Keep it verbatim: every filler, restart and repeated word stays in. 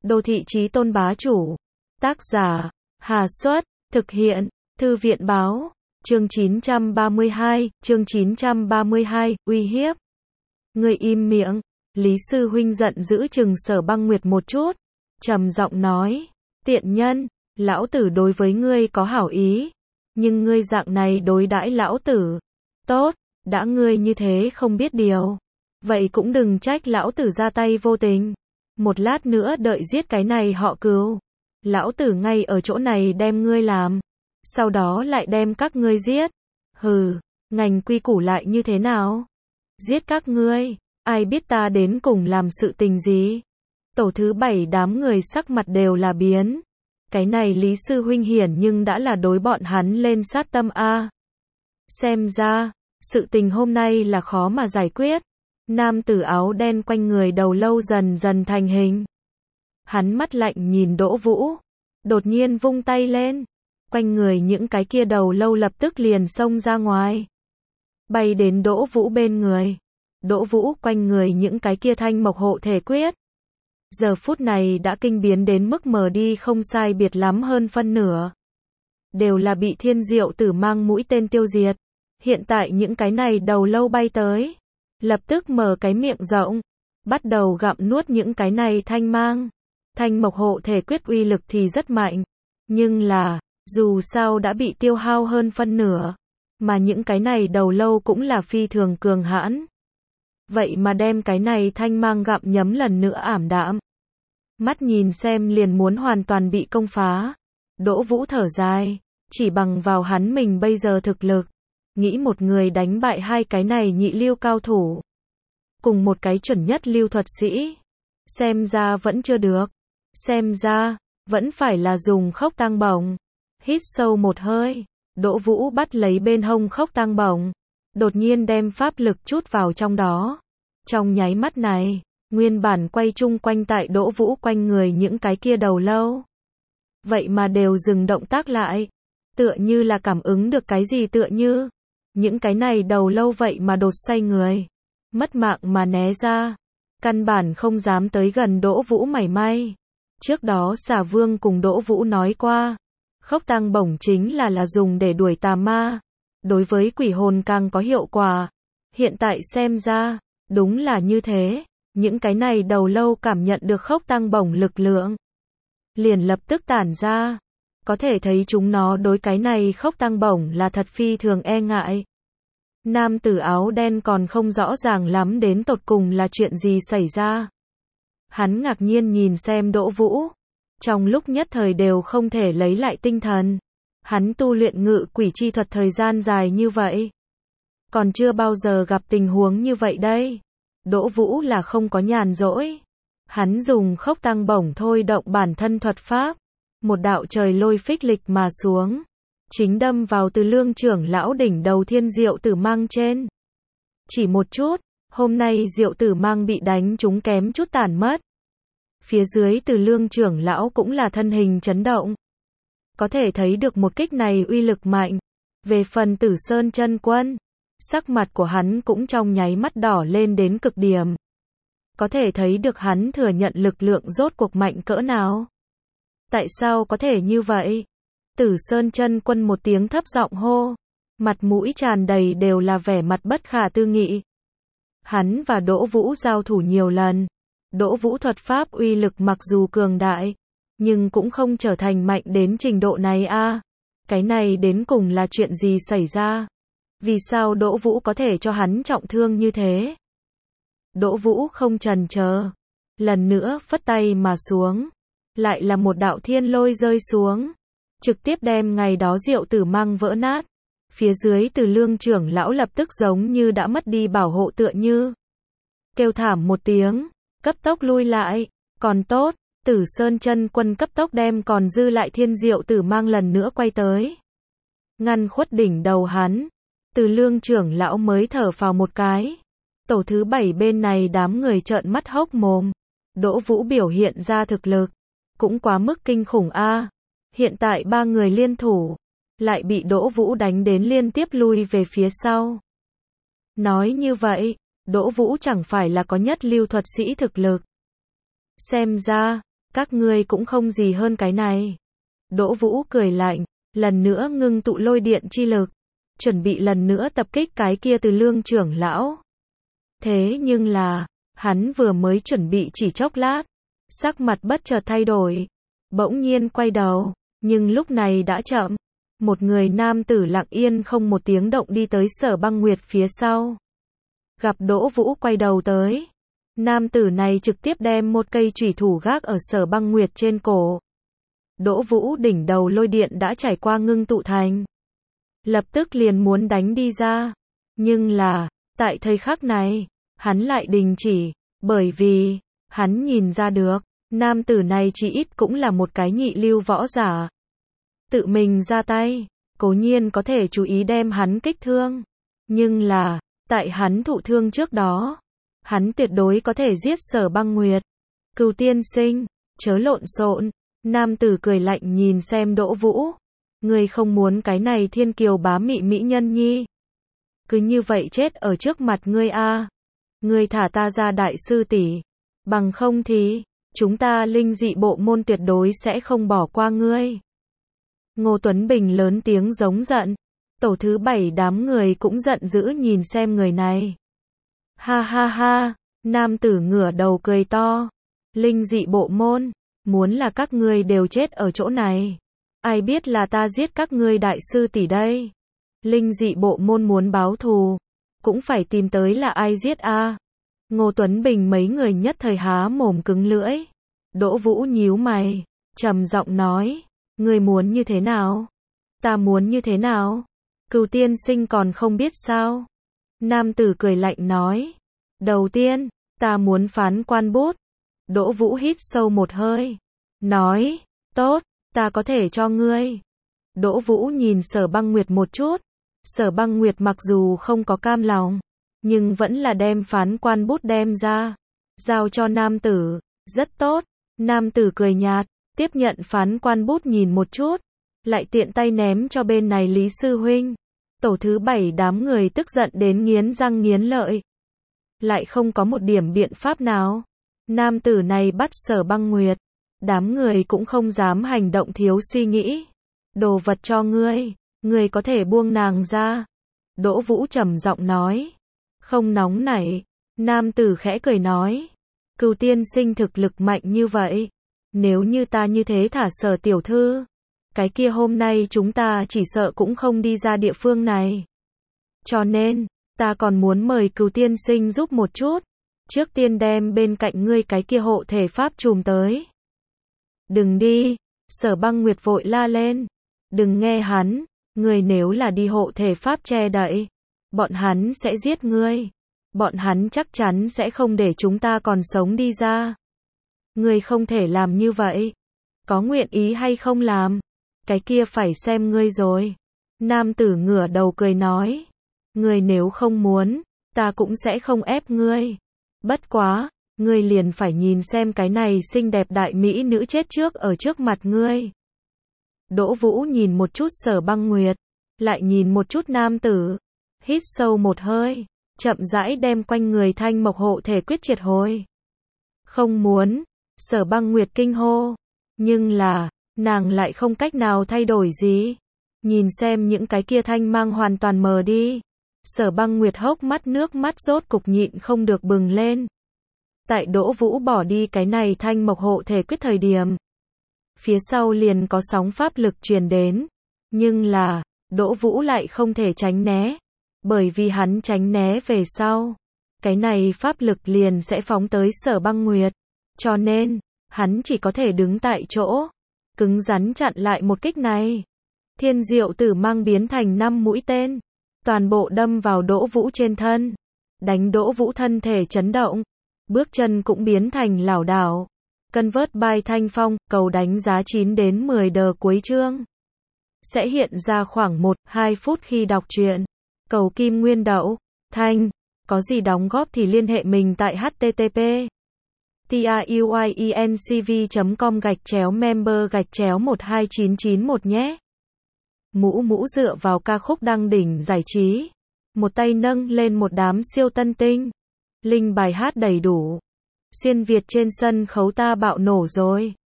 Đô thị chí tôn bá chủ. Tác giả, Hà Xuất, thực hiện, Thư viện báo, chương chín trăm ba mươi hai, chương chín trăm ba mươi hai, uy hiếp. Ngươi im miệng, Lý sư huynh giận dữ trừng Sở Băng Nguyệt một chút, trầm giọng nói, tiện nhân, lão tử đối với ngươi có hảo ý, nhưng ngươi dạng này đối đãi lão tử, tốt, đã ngươi như thế không biết điều, vậy cũng đừng trách lão tử ra tay vô tình, một lát nữa đợi giết cái này họ Cừu, lão tử ngay ở chỗ này đem ngươi làm, sau đó lại đem các ngươi giết, hừ, ngành quy củ lại như thế nào? Giết các ngươi, ai biết ta đến cùng làm sự tình gì? Tổ thứ bảy đám người sắc mặt đều là biến. Cái này Lý sư huynh hiển nhưng đã là đối bọn hắn lên sát tâm a. Xem ra, sự tình hôm nay là khó mà giải quyết. Nam tử áo đen quanh người đầu lâu dần dần thành hình. Hắn mắt lạnh nhìn Đỗ Vũ, đột nhiên vung tay lên, quanh người những cái kia đầu lâu lập tức liền xông ra ngoài, bay đến Đỗ Vũ bên người. Đỗ Vũ quanh người những cái kia thanh mộc hộ thể quyết, giờ phút này đã kinh biến đến mức mờ đi không sai biệt lắm hơn phân nửa. Đều là bị Thiên Diệu Tử mang mũi tên tiêu diệt. Hiện tại những cái này đầu lâu bay tới, lập tức mở cái miệng rộng, bắt đầu gặm nuốt những cái này thanh mang. Thanh mộc hộ thể quyết uy lực thì rất mạnh, nhưng là, dù sao đã bị tiêu hao hơn phân nửa, mà những cái này đầu lâu cũng là phi thường cường hãn. Vậy mà đem cái này thanh mang gặm nhấm lần nữa ảm đạm. Mắt nhìn xem liền muốn hoàn toàn bị công phá. Đỗ Vũ thở dài, chỉ bằng vào hắn mình bây giờ thực lực, nghĩ một người đánh bại hai cái này nhị lưu cao thủ, cùng một cái chuẩn nhất lưu thuật sĩ, xem ra vẫn chưa được, xem ra, vẫn phải là dùng khốc tăng bổng. Hít sâu một hơi, Đỗ Vũ bắt lấy bên hông khốc tăng bổng, đột nhiên đem pháp lực chút vào trong đó. Trong nháy mắt này, nguyên bản quay chung quanh tại Đỗ Vũ quanh người những cái kia đầu lâu, vậy mà đều dừng động tác lại, tựa như là cảm ứng được cái gì tựa như. Những cái này đầu lâu vậy mà đột xoay người, mất mạng mà né ra, căn bản không dám tới gần Đỗ Vũ mảy may. Trước đó Xà Vương cùng Đỗ Vũ nói qua, khốc tăng bổng chính là là dùng để đuổi tà ma, đối với quỷ hồn càng có hiệu quả. Hiện tại xem ra, đúng là như thế, những cái này đầu lâu cảm nhận được khốc tăng bổng lực lượng, liền lập tức tản ra, có thể thấy chúng nó đối cái này khốc tăng bổng là thật phi thường e ngại. Nam tử áo đen còn không rõ ràng lắm đến tột cùng là chuyện gì xảy ra. Hắn ngạc nhiên nhìn xem Đỗ Vũ, trong lúc nhất thời đều không thể lấy lại tinh thần. Hắn tu luyện ngự quỷ chi thuật thời gian dài như vậy, còn chưa bao giờ gặp tình huống như vậy đây. Đỗ Vũ là không có nhàn rỗi. Hắn dùng khốc tăng bổng thôi động bản thân thuật pháp, một đạo trời lôi phích lịch mà xuống, chính đâm vào Từ Lương trưởng lão đỉnh đầu Thiên Diệu Tử mang trên. Chỉ một chút, hôm nay Diệu Tử mang bị đánh trúng kém chút tản mất. Phía dưới Từ Lương trưởng lão cũng là thân hình chấn động. Có thể thấy được một kích này uy lực mạnh. Về phần Tử Sơn chân quân, sắc mặt của hắn cũng trong nháy mắt đỏ lên đến cực điểm. Có thể thấy được hắn thừa nhận lực lượng rốt cuộc mạnh cỡ nào. Tại sao có thể như vậy? Tử Sơn chân quân một tiếng thấp giọng hô, mặt mũi tràn đầy đều là vẻ mặt bất khả tư nghị. Hắn và Đỗ Vũ giao thủ nhiều lần. Đỗ Vũ thuật pháp uy lực mặc dù cường đại, nhưng cũng không trở thành mạnh đến trình độ này a. À, cái này đến cùng là chuyện gì xảy ra? Vì sao Đỗ Vũ có thể cho hắn trọng thương như thế? Đỗ Vũ không chần chờ, lần nữa phất tay mà xuống, lại là một đạo thiên lôi rơi xuống, trực tiếp đem ngày đó Diệu Tử mang vỡ nát. Phía dưới Từ Lương trưởng lão lập tức giống như đã mất đi bảo hộ tựa như, kêu thảm một tiếng, cấp tốc lui lại. Còn tốt, Tử Sơn chân quân cấp tốc đem còn dư lại Thiên Diệu Tử mang lần nữa quay tới, ngăn khuất đỉnh đầu hắn. Từ Lương trưởng lão mới thở phào một cái. Tổ thứ bảy bên này đám người trợn mắt hốc mồm. Đỗ Vũ biểu hiện ra thực lực, cũng quá mức kinh khủng a. À, hiện tại ba người liên thủ, lại bị Đỗ Vũ đánh đến liên tiếp lui về phía sau. Nói như vậy, Đỗ Vũ chẳng phải là có nhất lưu thuật sĩ thực lực. Xem ra, Các ngươi cũng không gì hơn cái này. Đỗ Vũ cười lạnh, lần nữa ngưng tụ lôi điện chi lực, chuẩn bị lần nữa tập kích cái kia Từ Lương trưởng lão. Thế nhưng là, hắn vừa mới chuẩn bị chỉ chốc lát, sắc mặt bất chợt thay đổi, bỗng nhiên quay đầu, nhưng lúc này đã chậm. Một người nam tử lặng yên không một tiếng động đi tới Sở Băng Nguyệt phía sau. Gặp Đỗ Vũ quay đầu tới, nam tử này trực tiếp đem một cây chủy thủ gác ở Sở Băng Nguyệt trên cổ. Đỗ Vũ đỉnh đầu lôi điện đã trải qua ngưng tụ thành, lập tức liền muốn đánh đi ra, nhưng là, tại thời khắc này, hắn lại đình chỉ, bởi vì, hắn nhìn ra được, nam tử này chỉ ít cũng là một cái nhị lưu võ giả. Tự mình ra tay, cố nhiên có thể chú ý đem hắn kích thương, nhưng là, tại hắn thụ thương trước đó, hắn tuyệt đối có thể giết Sở Băng Nguyệt. Cửu tiên sinh, chớ lộn xộn, nam tử cười lạnh nhìn xem Đỗ Vũ. Ngươi không muốn cái này thiên kiều bá mị mỹ nhân nhi. Cứ như vậy chết ở trước mặt ngươi a. Ngươi thả ta ra đại sư tỷ, bằng không thì, chúng ta linh dị bộ môn tuyệt đối sẽ không bỏ qua ngươi. Ngô Tuấn Bình lớn tiếng giống giận. Tổ thứ bảy đám người cũng giận dữ nhìn xem người này. Ha ha ha, nam tử ngửa đầu cười to. Linh dị bộ môn, muốn là các ngươi đều chết ở chỗ này. Ai biết là ta giết các ngươi đại sư tỷ đây. Linh dị bộ môn muốn báo thù, cũng phải tìm tới là ai giết a. Ngô Tuấn Bình mấy người nhất thời há mồm cứng lưỡi. Đỗ Vũ nhíu mày, trầm giọng nói, ngươi muốn như thế nào? Ta muốn như thế nào? Cửu tiên sinh còn không biết sao? Nam tử cười lạnh nói, đầu tiên, ta muốn phán quan bút. Đỗ Vũ hít sâu một hơi, nói, tốt, ta có thể cho ngươi. Đỗ Vũ nhìn Sở Băng Nguyệt một chút. Sở Băng Nguyệt mặc dù không có cam lòng, nhưng vẫn là đem phán quan bút đem ra, giao cho nam tử. Rất tốt. Nam tử cười nhạt, tiếp nhận phán quan bút nhìn một chút, lại tiện tay ném cho bên này Lý sư huynh. Tổ thứ bảy đám người tức giận đến nghiến răng nghiến lợi, lại không có một điểm biện pháp nào. Nam tử này bắt Sở Băng Nguyệt, đám người cũng không dám hành động thiếu suy nghĩ. Đồ vật cho ngươi, ngươi có thể buông nàng ra. Đỗ Vũ trầm giọng nói, không nóng nảy. Nam tử khẽ cười nói, Cửu tiên sinh thực lực mạnh như vậy, nếu như ta như thế thả Sở tiểu thư, cái kia hôm nay chúng ta chỉ sợ cũng không đi ra địa phương này. Cho nên, ta còn muốn mời Cửu tiên sinh giúp một chút, trước tiên đem bên cạnh ngươi cái kia hộ thể pháp trùm tới. Đừng đi, Sở Băng Nguyệt vội la lên, đừng nghe hắn, ngươi nếu là đi hộ thể pháp che đậy, bọn hắn sẽ giết ngươi. Bọn hắn chắc chắn sẽ không để chúng ta còn sống đi ra. Ngươi không thể làm như vậy. Có nguyện ý hay không làm, cái kia phải xem ngươi rồi. Nam tử ngửa đầu cười nói, ngươi nếu không muốn, ta cũng sẽ không ép ngươi. Bất quá, ngươi liền phải nhìn xem cái này xinh đẹp đại mỹ nữ chết trước ở trước mặt ngươi. Đỗ Vũ nhìn một chút Sở Băng Nguyệt, lại nhìn một chút nam tử, hít sâu một hơi, chậm rãi đem quanh người thanh mộc hộ thể quyết triệt hồi. Không muốn, Sở Băng Nguyệt kinh hô, nhưng là, nàng lại không cách nào thay đổi gì. Nhìn xem những cái kia thanh mang hoàn toàn mờ đi. Sở Băng Nguyệt hốc mắt nước mắt rốt cục nhịn không được bừng lên. Tại Đỗ Vũ bỏ đi cái này thanh mộc hộ thể quyết thời điểm, phía sau liền có sóng pháp lực truyền đến, nhưng là, Đỗ Vũ lại không thể tránh né, bởi vì hắn tránh né về sau, cái này pháp lực liền sẽ phóng tới Sở Băng Nguyệt, cho nên, hắn chỉ có thể đứng tại chỗ, cứng rắn chặn lại một kích này. Thiên Diệu Tử mang biến thành năm mũi tên, toàn bộ đâm vào Đỗ Vũ trên thân, đánh Đỗ Vũ thân thể chấn động, bước chân cũng biến thành lảo đảo. Convert by Thanh Phong, cầu đánh giá chín đến mười đờ cuối chương. Sẽ hiện ra khoảng một đến hai phút khi đọc truyện. Cầu Kim Nguyên Đậu, Thanh, có gì đóng góp thì liên hệ mình tại http truyencv chấm com gạch chéo member gạch chéo một hai chín chín một nhé. Mũ mũ dựa vào ca khúc đăng đỉnh giải trí, một tay nâng lên một đám siêu tân tinh. Linh bài hát đầy đủ. Xuyên Việt trên sân khấu ta bạo nổ rồi.